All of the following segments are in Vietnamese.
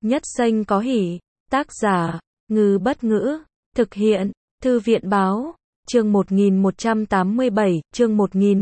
Nhất Xanh có hỉ. Tác giả, Ngư Bất Ngữ. Thực hiện, Thư viện Báo. Chương 1187, chương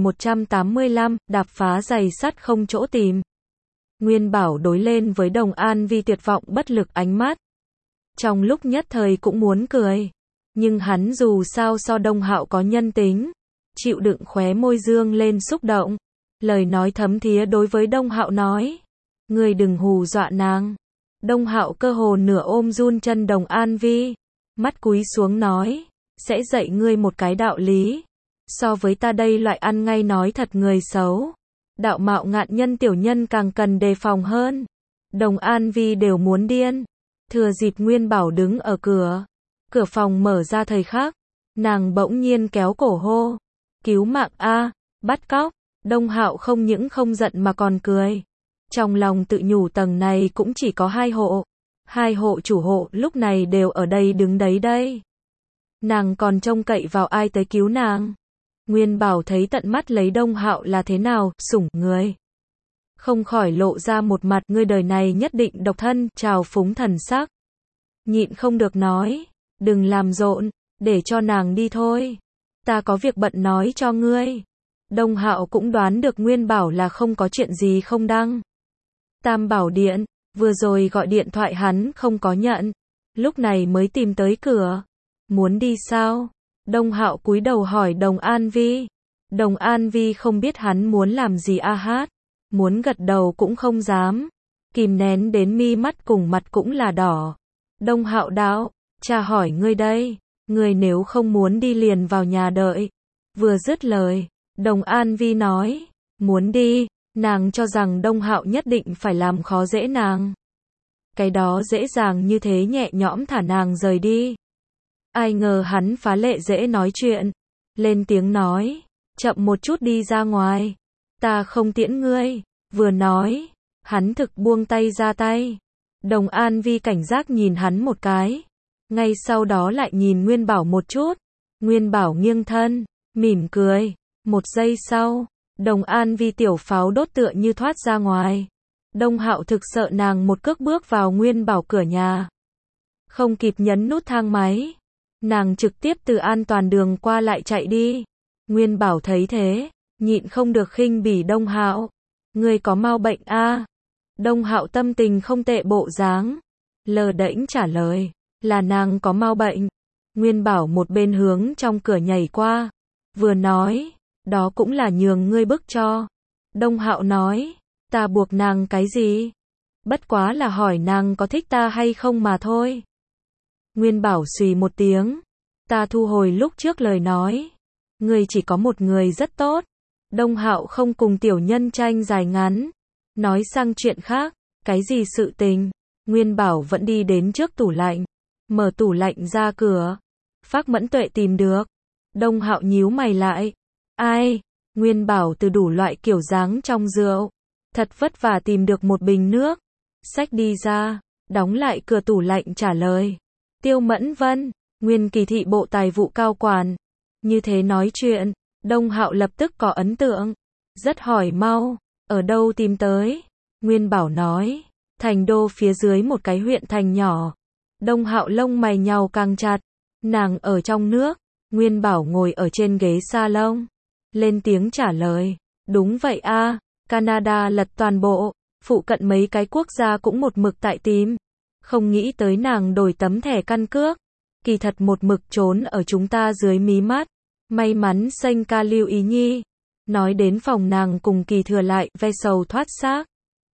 1185, đạp phá giày sắt không chỗ tìm. Nguyên Bảo đối lên với Đồng An Vi tuyệt vọng bất lực ánh mắt. Trong lúc nhất thời cũng muốn cười. Nhưng hắn dù sao so Đông Hạo có nhân tính. Chịu đựng khóe môi dương lên xúc động. Lời nói thấm thía đối với Đông Hạo nói. Ngươi đừng hù dọa nàng. Đông Hạo cơ hồ nửa ôm run chân Đồng An Vi. Mắt cúi xuống nói. Sẽ dạy ngươi một cái đạo lý. So với ta đây loại ăn ngay nói thật người xấu. Đạo mạo ngạn nhân tiểu nhân càng cần đề phòng hơn. Đồng An Vi đều muốn điên. Thừa dịp Nguyên Bảo đứng ở cửa. Cửa phòng mở ra thời khắc. Nàng bỗng nhiên kéo cổ hô. Cứu mạng a, bắt cóc. Đông Hạo không những không giận mà còn cười. Trong lòng tự nhủ tầng này cũng chỉ có 2 hộ. 2 hộ chủ hộ lúc này đều ở đây đứng đấy đây. Nàng còn trông cậy vào ai tới cứu nàng. Nguyên Bảo thấy tận mắt lấy Đông Hạo là thế nào, sủng người. Không khỏi lộ ra một mặt ngươi đời này nhất định độc thân, trào phúng thần sắc. Nhịn không được nói, đừng làm rộn, để cho nàng đi thôi. Ta có việc bận nói cho ngươi. Đông Hạo cũng đoán được Nguyên Bảo là không có chuyện gì không đăng. Tam Bảo Điện, vừa rồi gọi điện thoại hắn không có nhận. Lúc này mới tìm tới cửa. Muốn đi sao? Đông Hạo cúi đầu hỏi Đồng An Vi. Đồng An Vi không biết hắn muốn làm gì a hát. Muốn gật đầu cũng không dám. Kìm nén đến mi mắt cùng mặt cũng là đỏ. Đông Hạo đạo, cha hỏi ngươi đây. Ngươi nếu không muốn đi liền vào nhà đợi. Vừa dứt lời, Đồng An Vi nói. Muốn đi, nàng cho rằng Đông Hạo nhất định phải làm khó dễ nàng. Cái đó dễ dàng như thế nhẹ nhõm thả nàng rời đi. Ai ngờ hắn phá lệ dễ nói chuyện. Lên tiếng nói. Chậm một chút đi ra ngoài. Ta không tiễn ngươi. Vừa nói. Hắn thực buông tay ra tay. Đồng An Vi cảnh giác nhìn hắn một cái. Ngay sau đó lại nhìn Nguyên Bảo một chút. Nguyên Bảo nghiêng thân. Mỉm cười. Một giây sau. Đồng An Vi tiểu pháo đốt tựa như thoát ra ngoài. Đông Hạo thực sợ nàng một cước bước vào Nguyên Bảo cửa nhà. Không kịp nhấn nút thang máy. Nàng trực tiếp từ an toàn đường qua lại chạy đi. Nguyên Bảo thấy thế, nhịn không được khinh bỉ Đông Hạo. Ngươi có mau bệnh a? Đông Hạo tâm tình không tệ bộ dáng. Lờ đễnh trả lời, là nàng có mau bệnh. Nguyên Bảo một bên hướng trong cửa nhảy qua. Vừa nói, đó cũng là nhường ngươi bức cho. Đông Hạo nói, ta buộc nàng cái gì? Bất quá là hỏi nàng có thích ta hay không mà thôi. Nguyên Bảo xùy một tiếng. Ta thu hồi lúc trước lời nói. Ngươi chỉ có một người rất tốt. Đông Hạo không cùng tiểu nhân tranh dài ngắn. Nói sang chuyện khác. Cái gì sự tình? Nguyên Bảo vẫn đi đến trước tủ lạnh. Mở tủ lạnh ra cửa. Phác Mẫn Tuệ tìm được. Đông Hạo nhíu mày lại. Ai? Nguyên Bảo từ đủ loại kiểu dáng trong rượu. Thật vất vả tìm được một bình nước. Xách đi ra. Đóng lại cửa tủ lạnh trả lời. Tiêu Mẫn Vân, Nguyên Kỳ thị bộ tài vụ cao quản. Như thế nói chuyện, Đông Hạo lập tức có ấn tượng. Rất hỏi mau, ở đâu tìm tới? Nguyên Bảo nói, thành đô phía dưới một cái huyện thành nhỏ. Đông Hạo lông mày nhàu càng chặt. Nàng ở trong nước. Nguyên Bảo ngồi ở trên ghế salon. Lên tiếng trả lời, đúng vậy a, Canada lật toàn bộ. Phụ cận mấy cái quốc gia cũng một mực tại tìm. Không nghĩ tới nàng đổi tấm thẻ căn cước. Kỳ thật một mực trốn ở chúng ta dưới mí mắt. May mắn Xanh ca lưu ý nhi. Nói đến phòng nàng cùng Kỳ Thừa lại ve sầu thoát xác.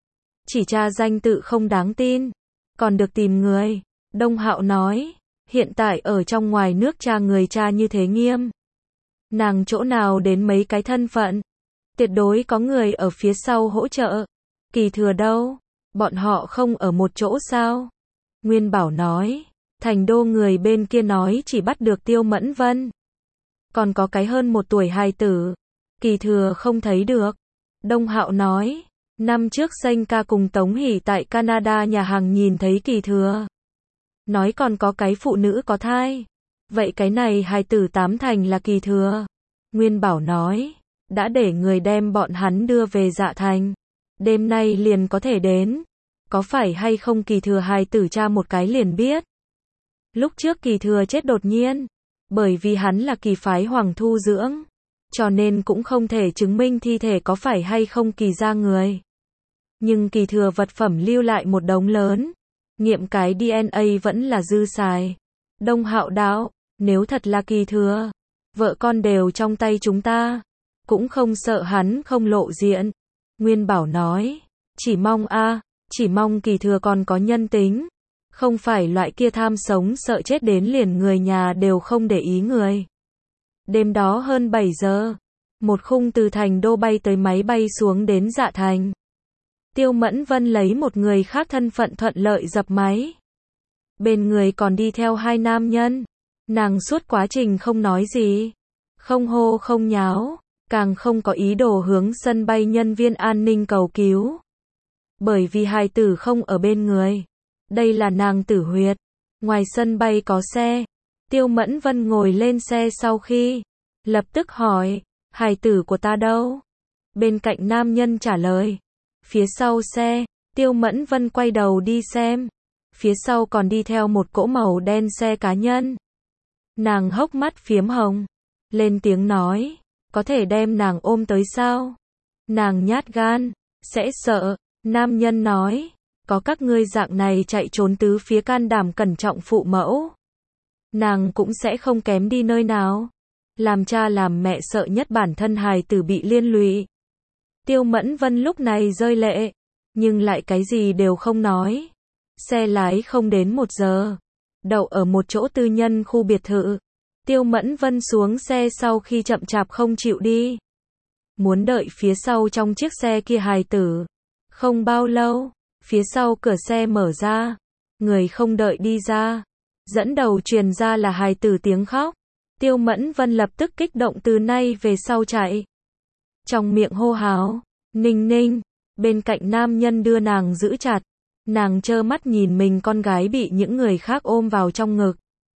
Chỉ tra danh tự không đáng tin. Còn được tìm người. Đông Hạo nói. Hiện tại ở trong ngoài nước tra người tra như thế nghiêm. Nàng chỗ nào đến mấy cái thân phận. Tuyệt đối có người ở phía sau hỗ trợ. Kỳ Thừa đâu? Bọn họ không ở một chỗ sao? Nguyên Bảo nói, thành đô người bên kia nói chỉ bắt được Tiêu Mẫn Vân. Còn có cái hơn 1 tuổi hài tử. Kỳ Thừa không thấy được. Đông Hạo nói, năm trước Xanh ca cùng Tống Hỷ tại Canada nhà hàng nhìn thấy Kỳ Thừa. Nói còn có cái phụ nữ có thai. Vậy cái này hài tử 8 thành là Kỳ Thừa. Nguyên Bảo nói, đã để người đem bọn hắn đưa về Dạ Thành. Đêm nay liền có thể đến. có phải hay không Kỳ Thừa hài tử tra một cái liền biết. Lúc trước Kỳ Thừa chết đột nhiên, bởi vì hắn là Kỳ phái Hoàng thu dưỡng, cho nên cũng không thể chứng minh thi thể có phải hay không Kỳ gia người. Nhưng Kỳ Thừa vật phẩm lưu lại một đống lớn, nghiệm cái DNA vẫn là dư xài. Đông Hạo đạo, nếu thật là Kỳ Thừa, vợ con đều trong tay chúng ta, cũng không sợ hắn không lộ diện. Nguyên Bảo nói, chỉ mong Kỳ Thừa còn có nhân tính, không phải loại kia tham sống sợ chết đến liền người nhà đều không để ý người. Đêm đó hơn 7 giờ, một khung từ Thành Đô bay tới máy bay xuống đến Dạ Thành. Tiêu Mẫn Vân lấy một người khác thân phận thuận lợi dập máy. Bên người còn đi theo 2 nam nhân. Nàng suốt quá trình không nói gì, không hô không nháo, càng không có ý đồ hướng sân bay nhân viên an ninh cầu cứu. Bởi vì hài tử không ở bên người. Đây là nàng tử huyệt. Ngoài sân bay có xe. Tiêu Mẫn Vân ngồi lên xe sau khi lập tức hỏi, hài tử của ta đâu? Bên cạnh nam nhân trả lời, phía sau xe. Tiêu Mẫn Vân quay đầu đi xem. Phía sau còn đi theo một cỗ màu đen xe cá nhân. Nàng hốc mắt phiếm hồng, lên tiếng nói, có thể đem nàng ôm tới sao? Nàng nhát gan, sẽ sợ. Nam nhân nói, có các ngươi dạng này chạy trốn tứ phía can đảm cẩn trọng phụ mẫu, nàng cũng sẽ không kém đi nơi nào. Làm cha làm mẹ sợ nhất bản thân hài tử bị liên lụy. Tiêu Mẫn Vân lúc này rơi lệ, nhưng lại cái gì đều không nói. Xe lái không đến 1 giờ, đậu ở một chỗ tư nhân khu biệt thự. Tiêu Mẫn Vân xuống xe sau khi chậm chạp không chịu đi, muốn đợi phía sau trong chiếc xe kia hài tử. Không bao lâu, phía sau cửa xe mở ra, người không đợi đi ra, dẫn đầu truyền ra là hài tử tiếng khóc. Tiêu Mẫn Vân lập tức kích động từ nay về sau chạy, trong miệng hô hào, Ninh Ninh. Bên cạnh nam nhân đưa nàng giữ chặt, nàng trơ mắt nhìn mình con gái bị những người khác ôm vào trong ngực,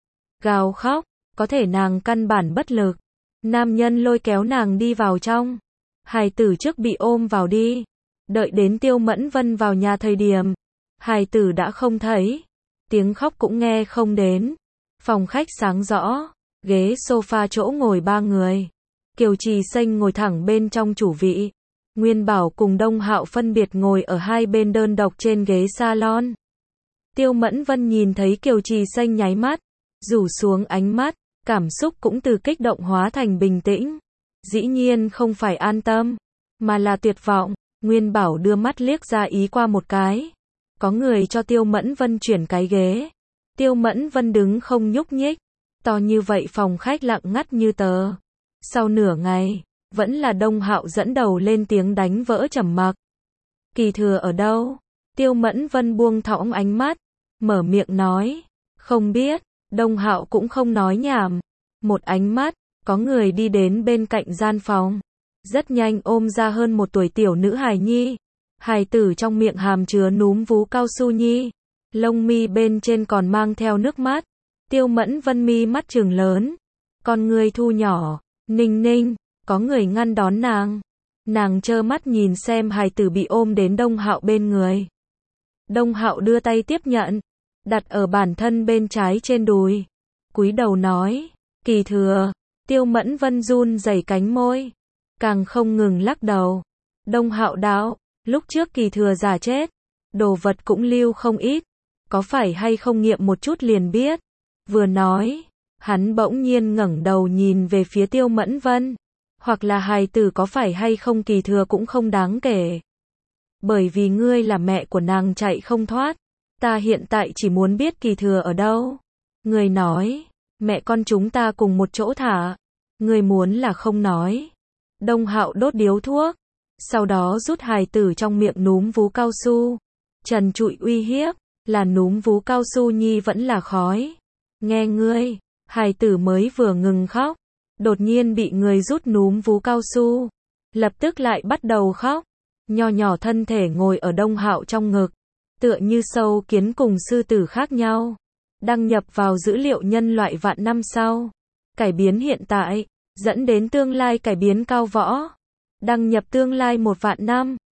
gào khóc, có thể nàng căn bản bất lực. Nam nhân lôi kéo nàng đi vào trong, hài tử trước bị ôm vào đi. Đợi đến Tiêu Mẫn Vân vào nhà thời điểm, hài tử đã không thấy, tiếng khóc cũng nghe không đến. Phòng khách sáng rõ, ghế sofa chỗ ngồi 3 người. Kiều Trì Xanh ngồi thẳng bên trong chủ vị. Nguyên Bảo cùng Đông Hạo phân biệt ngồi ở hai bên đơn độc trên ghế salon. Tiêu Mẫn Vân nhìn thấy Kiều Trì Xanh nháy mắt, rủ xuống ánh mắt, cảm xúc cũng từ kích động hóa thành bình tĩnh. Dĩ nhiên không phải an tâm, mà là tuyệt vọng. Nguyên Bảo đưa mắt liếc ra ý qua một cái. Có người cho Tiêu Mẫn Vân chuyển cái ghế. Tiêu Mẫn Vân đứng không nhúc nhích. To như vậy phòng khách lặng ngắt như tờ. Sau nửa ngày, vẫn là Đông Hạo dẫn đầu lên tiếng đánh vỡ trầm mặc. Kỳ Thừa ở đâu? Tiêu Mẫn Vân buông thõng ánh mắt, mở miệng nói, không biết. Đông Hạo cũng không nói nhảm. Một ánh mắt, có người đi đến bên cạnh gian phòng. Rất nhanh ôm ra hơn 1 tuổi tiểu nữ hài nhi. Hài tử trong miệng hàm chứa núm vú cao su nhi. Lông mi bên trên còn mang theo nước mắt. Tiêu Mẫn Vân mi mắt trừng lớn, con người thu nhỏ. Ninh Ninh, có người ngăn đón nàng. Nàng trơ mắt nhìn xem hài tử bị ôm đến Đông Hạo bên người. Đông Hạo đưa tay tiếp nhận, đặt ở bản thân bên trái trên đùi. Cúi đầu nói, Kỳ Thừa. Tiêu Mẫn Vân run rẩy cánh môi, càng không ngừng lắc đầu. Đông Hạo đạo, lúc trước Kỳ Thừa giả chết, đồ vật cũng lưu không ít, có phải hay không nghiệm một chút liền biết. Vừa nói, hắn bỗng nhiên ngẩng đầu nhìn về phía Tiêu Mẫn Vân, hoặc là hài tử có phải hay không Kỳ Thừa cũng không đáng kể. Bởi vì ngươi là mẹ của nàng chạy không thoát, ta hiện tại chỉ muốn biết Kỳ Thừa ở đâu. Ngươi nói, mẹ con chúng ta cùng một chỗ thả, ngươi muốn là không nói. Đông Hạo đốt điếu thuốc, sau đó rút hài tử trong miệng núm vú cao su, trần trụi uy hiếp, là núm vú cao su nhi vẫn là khói. Nghe ngươi, hài tử mới vừa ngừng khóc, đột nhiên bị người rút núm vú cao su, lập tức lại bắt đầu khóc. Nho nhỏ thân thể ngồi ở Đông Hạo trong ngực, tựa như sâu kiến cùng sư tử khác nhau. Đăng nhập vào dữ liệu nhân loại vạn năm sau, cải biến hiện tại, dẫn đến tương lai cải biến cao võ. Đăng nhập tương lai 1 vạn năm.